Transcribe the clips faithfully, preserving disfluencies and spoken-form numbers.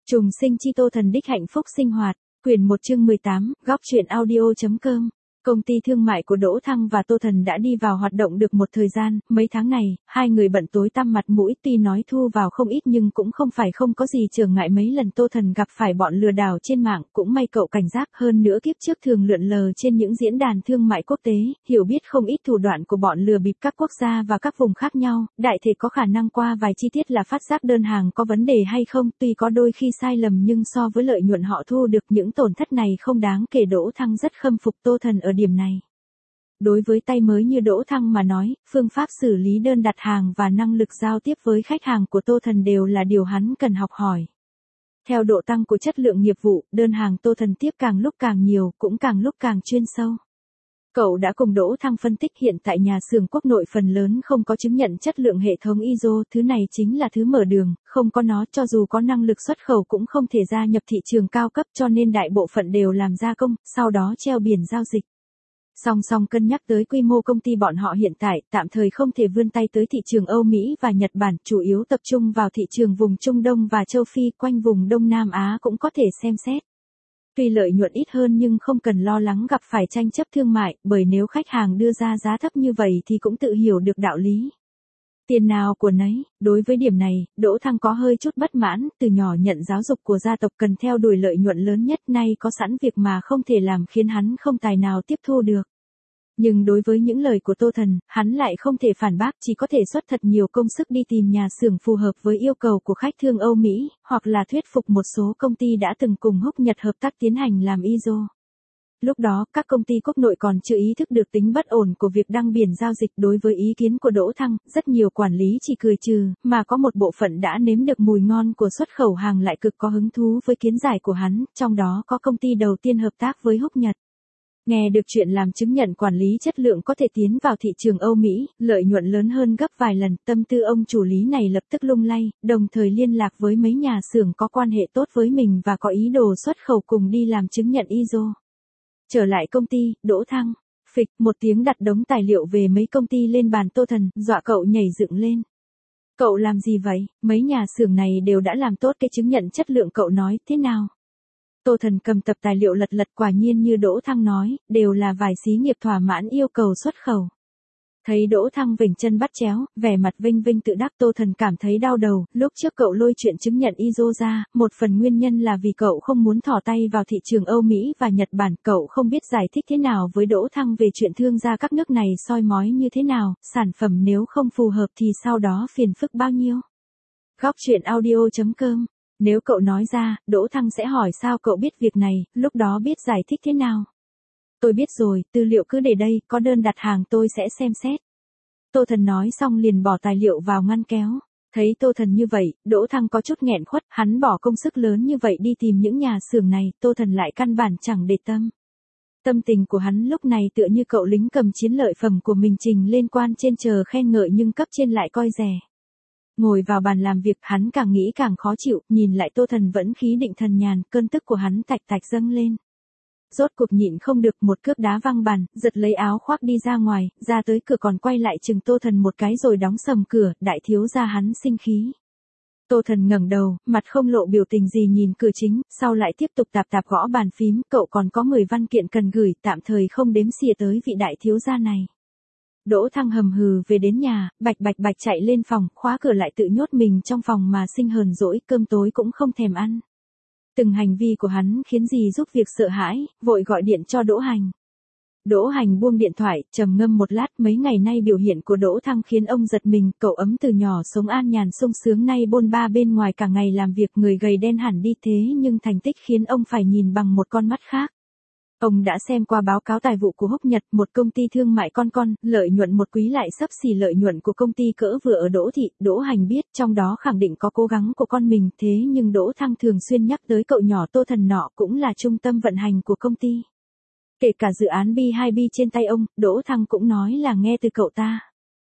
Trùng sinh chi Tô Thần đích hạnh phúc sinh hoạt, quyển một chương mười tám, góc truyện audio.com. Công ty thương mại của Đỗ Thăng và Tô Thần đã đi vào hoạt động được một thời gian, mấy tháng này, hai người bận tối tăm mặt mũi, tuy nói thu vào không ít nhưng cũng không phải không có gì trở ngại. Mấy lần Tô Thần gặp phải bọn lừa đảo trên mạng, cũng may cậu cảnh giác hơn nữa, kiếp trước thường lượn lờ trên những diễn đàn thương mại quốc tế, hiểu biết không ít thủ đoạn của bọn lừa bịp các quốc gia và các vùng khác nhau, đại thể có khả năng qua vài chi tiết là phát giác đơn hàng có vấn đề hay không, tuy có đôi khi sai lầm nhưng so với lợi nhuận họ thu được những tổn thất này không đáng kể. Đỗ Thăng rất khâm phục Tô Thần ở điểm này. Đối với tay mới như Đỗ Thăng mà nói, phương pháp xử lý đơn đặt hàng và năng lực giao tiếp với khách hàng của Tô Thần đều là điều hắn cần học hỏi. Theo độ tăng của chất lượng nghiệp vụ, đơn hàng Tô Thần tiếp càng lúc càng nhiều, cũng càng lúc càng chuyên sâu. Cậu đã cùng Đỗ Thăng phân tích hiện tại nhà xưởng quốc nội phần lớn không có chứng nhận chất lượng hệ thống i ét ô, thứ này chính là thứ mở đường, không có nó cho dù có năng lực xuất khẩu cũng không thể gia nhập thị trường cao cấp, cho nên đại bộ phận đều làm gia công, sau đó treo biển giao dịch. Song song cân nhắc tới quy mô công ty bọn họ hiện tại, tạm thời không thể vươn tay tới thị trường Âu Mỹ và Nhật Bản, chủ yếu tập trung vào thị trường vùng Trung Đông và châu Phi, quanh vùng Đông Nam Á cũng có thể xem xét. Tuy lợi nhuận ít hơn nhưng không cần lo lắng gặp phải tranh chấp thương mại, bởi nếu khách hàng đưa ra giá thấp như vậy thì cũng tự hiểu được đạo lý. Tiền nào của nấy, đối với điểm này, Đỗ Thăng có hơi chút bất mãn, từ nhỏ nhận giáo dục của gia tộc cần theo đuổi lợi nhuận lớn nhất, nay có sẵn việc mà không thể làm khiến hắn không tài nào tiếp thu được. Nhưng đối với những lời của Tô Thần, hắn lại không thể phản bác, chỉ có thể xuất thật nhiều công sức đi tìm nhà xưởng phù hợp với yêu cầu của khách thương Âu Mỹ, hoặc là thuyết phục một số công ty đã từng cùng Húc Nhật hợp tác tiến hành làm i ét ô. Lúc đó, các công ty quốc nội còn chưa ý thức được tính bất ổn của việc đăng biển giao dịch. Đối với ý kiến của Đỗ Thăng, rất nhiều quản lý chỉ cười trừ, mà có một bộ phận đã nếm được mùi ngon của xuất khẩu hàng lại cực có hứng thú với kiến giải của hắn, trong đó có công ty đầu tiên hợp tác với Húc Nhật. Nghe được chuyện làm chứng nhận quản lý chất lượng có thể tiến vào thị trường Âu Mỹ, lợi nhuận lớn hơn gấp vài lần, tâm tư ông chủ lý này lập tức lung lay, đồng thời liên lạc với mấy nhà xưởng có quan hệ tốt với mình và có ý đồ xuất khẩu cùng đi làm chứng nhận i ét ô. Trở lại công ty, Đỗ Thăng, phịch một tiếng đặt đống tài liệu về mấy công ty lên bàn Tô Thần, dọa cậu nhảy dựng lên. Cậu làm gì vậy, mấy nhà xưởng này đều đã làm tốt cái chứng nhận chất lượng, cậu nói thế nào? Tô Thần cầm tập tài liệu lật lật, quả nhiên như Đỗ Thăng nói, đều là vài xí nghiệp thỏa mãn yêu cầu xuất khẩu. Thấy Đỗ Thăng vểnh chân bắt chéo, vẻ mặt vinh vinh tự đắc, Tô Thần cảm thấy đau đầu. Lúc trước cậu lôi chuyện chứng nhận i ét ô ra, một phần nguyên nhân là vì cậu không muốn thò tay vào thị trường Âu Mỹ và Nhật Bản. Cậu không biết giải thích thế nào với Đỗ Thăng về chuyện thương gia các nước này soi mói như thế nào, sản phẩm nếu không phù hợp thì sau đó phiền phức bao nhiêu. Góc truyện audio.com. Nếu cậu nói ra, Đỗ Thăng sẽ hỏi sao cậu biết việc này, lúc đó biết giải thích thế nào. Tôi biết rồi, tư liệu cứ để đây, có đơn đặt hàng tôi sẽ xem xét. Tô Thần nói xong liền bỏ tài liệu vào ngăn kéo. Thấy Tô Thần như vậy, Đỗ Thăng có chút nghẹn khuất, hắn bỏ công sức lớn như vậy đi tìm những nhà xưởng này, Tô Thần lại căn bản chẳng để tâm. Tâm tình của hắn lúc này tựa như cậu lính cầm chiến lợi phẩm của mình trình lên quan trên chờ khen ngợi nhưng cấp trên lại coi rẻ. Ngồi vào bàn làm việc, hắn càng nghĩ càng khó chịu, nhìn lại Tô Thần vẫn khí định thần nhàn, cơn tức của hắn tạch tạch dâng lên. Rốt cuộc nhịn không được, một cước đá văng bàn, giật lấy áo khoác đi ra ngoài, ra tới cửa còn quay lại chừng Tô Thần một cái rồi đóng sầm cửa, đại thiếu gia hắn sinh khí. Tô Thần ngẩng đầu, mặt không lộ biểu tình gì nhìn cửa chính, sau lại tiếp tục tạp tạp gõ bàn phím, cậu còn có mười văn kiện cần gửi, tạm thời không đếm xỉa tới vị đại thiếu gia này. Đỗ Thăng hầm hừ về đến nhà, bạch bạch bạch chạy lên phòng, khóa cửa lại tự nhốt mình trong phòng mà sinh hờn dỗi, cơm tối cũng không thèm ăn. Từng hành vi của hắn khiến dì giúp việc sợ hãi, vội gọi điện cho Đỗ Hành. Đỗ Hành buông điện thoại, trầm ngâm một lát, mấy ngày nay biểu hiện của Đỗ Thăng khiến ông giật mình, cậu ấm từ nhỏ sống an nhàn sung sướng nay bôn ba bên ngoài cả ngày làm việc, người gầy đen hẳn đi, thế nhưng thành tích khiến ông phải nhìn bằng một con mắt khác. Ông đã xem qua báo cáo tài vụ của Húc Nhật, một công ty thương mại con con, lợi nhuận một quý lại xấp xỉ lợi nhuận của công ty cỡ vừa ở Đỗ Thị. Đỗ Hành biết trong đó khẳng định có cố gắng của con mình, thế nhưng Đỗ Thăng thường xuyên nhắc tới cậu nhỏ Tô Thần nọ cũng là trung tâm vận hành của công ty. Kể cả dự án B hai B trên tay ông, Đỗ Thăng cũng nói là nghe từ cậu ta.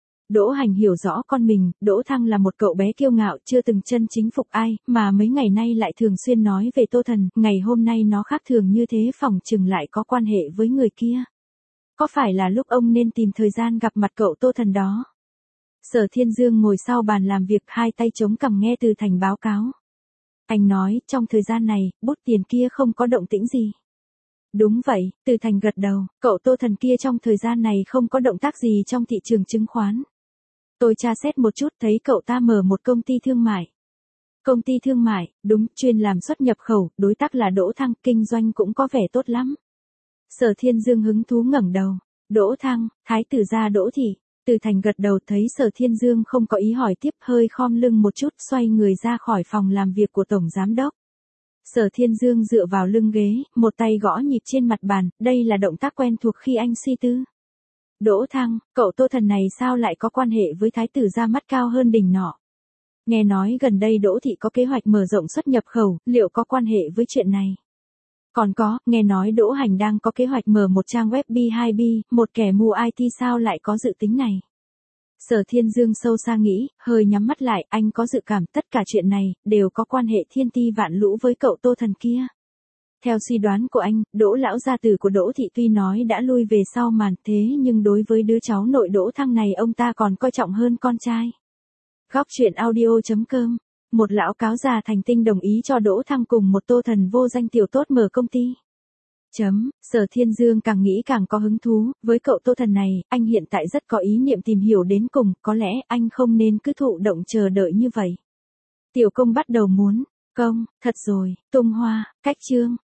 Đỗ Hành hiểu rõ con mình, Đỗ Thăng là một cậu bé kiêu ngạo chưa từng chân chính phục ai, mà mấy ngày nay lại thường xuyên nói về Tô Thần, ngày hôm nay nó khác thường như thế phỏng chừng lại có quan hệ với người kia. Có phải là lúc ông nên tìm thời gian gặp mặt cậu Tô Thần đó? Sở Thiên Dương ngồi sau bàn làm việc, hai tay chống cằm nghe Từ Thành báo cáo. Anh nói, trong thời gian này, bút tiền kia không có động tĩnh gì. Đúng vậy, Từ Thành gật đầu, cậu Tô Thần kia trong thời gian này không có động tác gì trong thị trường chứng khoán. Tôi tra xét một chút thấy cậu ta mở một công ty thương mại. Công ty thương mại, đúng, chuyên làm xuất nhập khẩu, đối tác là Đỗ Thăng, kinh doanh cũng có vẻ tốt lắm. Sở Thiên Dương hứng thú ngẩng đầu, Đỗ Thăng, thái tử gia Đỗ Thị. Từ Thành gật đầu thấy Sở Thiên Dương không có ý hỏi tiếp, hơi khom lưng một chút, xoay người ra khỏi phòng làm việc của Tổng Giám Đốc. Sở Thiên Dương dựa vào lưng ghế, một tay gõ nhịp trên mặt bàn, đây là động tác quen thuộc khi anh suy tư. Đỗ Thăng, cậu Tô Thần này sao lại có quan hệ với thái tử gia mắt cao hơn đỉnh nọ? Nghe nói gần đây Đỗ Thị có kế hoạch mở rộng xuất nhập khẩu, liệu có quan hệ với chuyện này? Còn có, nghe nói Đỗ Hành đang có kế hoạch mở một trang web B hai B, một kẻ mù i tê sao lại có dự tính này? Sở Thiên Dương sâu xa nghĩ, hơi nhắm mắt lại, anh có dự cảm tất cả chuyện này, đều có quan hệ thiên ti vạn lũ với cậu Tô Thần kia. Theo suy đoán của anh, Đỗ lão gia tử của Đỗ Thị tuy nói đã lui về sau màn, thế nhưng đối với đứa cháu nội Đỗ Thăng này ông ta còn coi trọng hơn con trai. Góc truyện audio chấm com. Một lão cáo già thành tinh đồng ý cho Đỗ Thăng cùng một Tô Thần vô danh tiểu tốt mở công ty. Chấm, Sở Thiên Dương càng nghĩ càng có hứng thú, với cậu Tô Thần này, anh hiện tại rất có ý niệm tìm hiểu đến cùng, có lẽ anh không nên cứ thụ động chờ đợi như vậy. Tiểu công bắt đầu muốn, công, thật rồi, tung hoa, cách chương.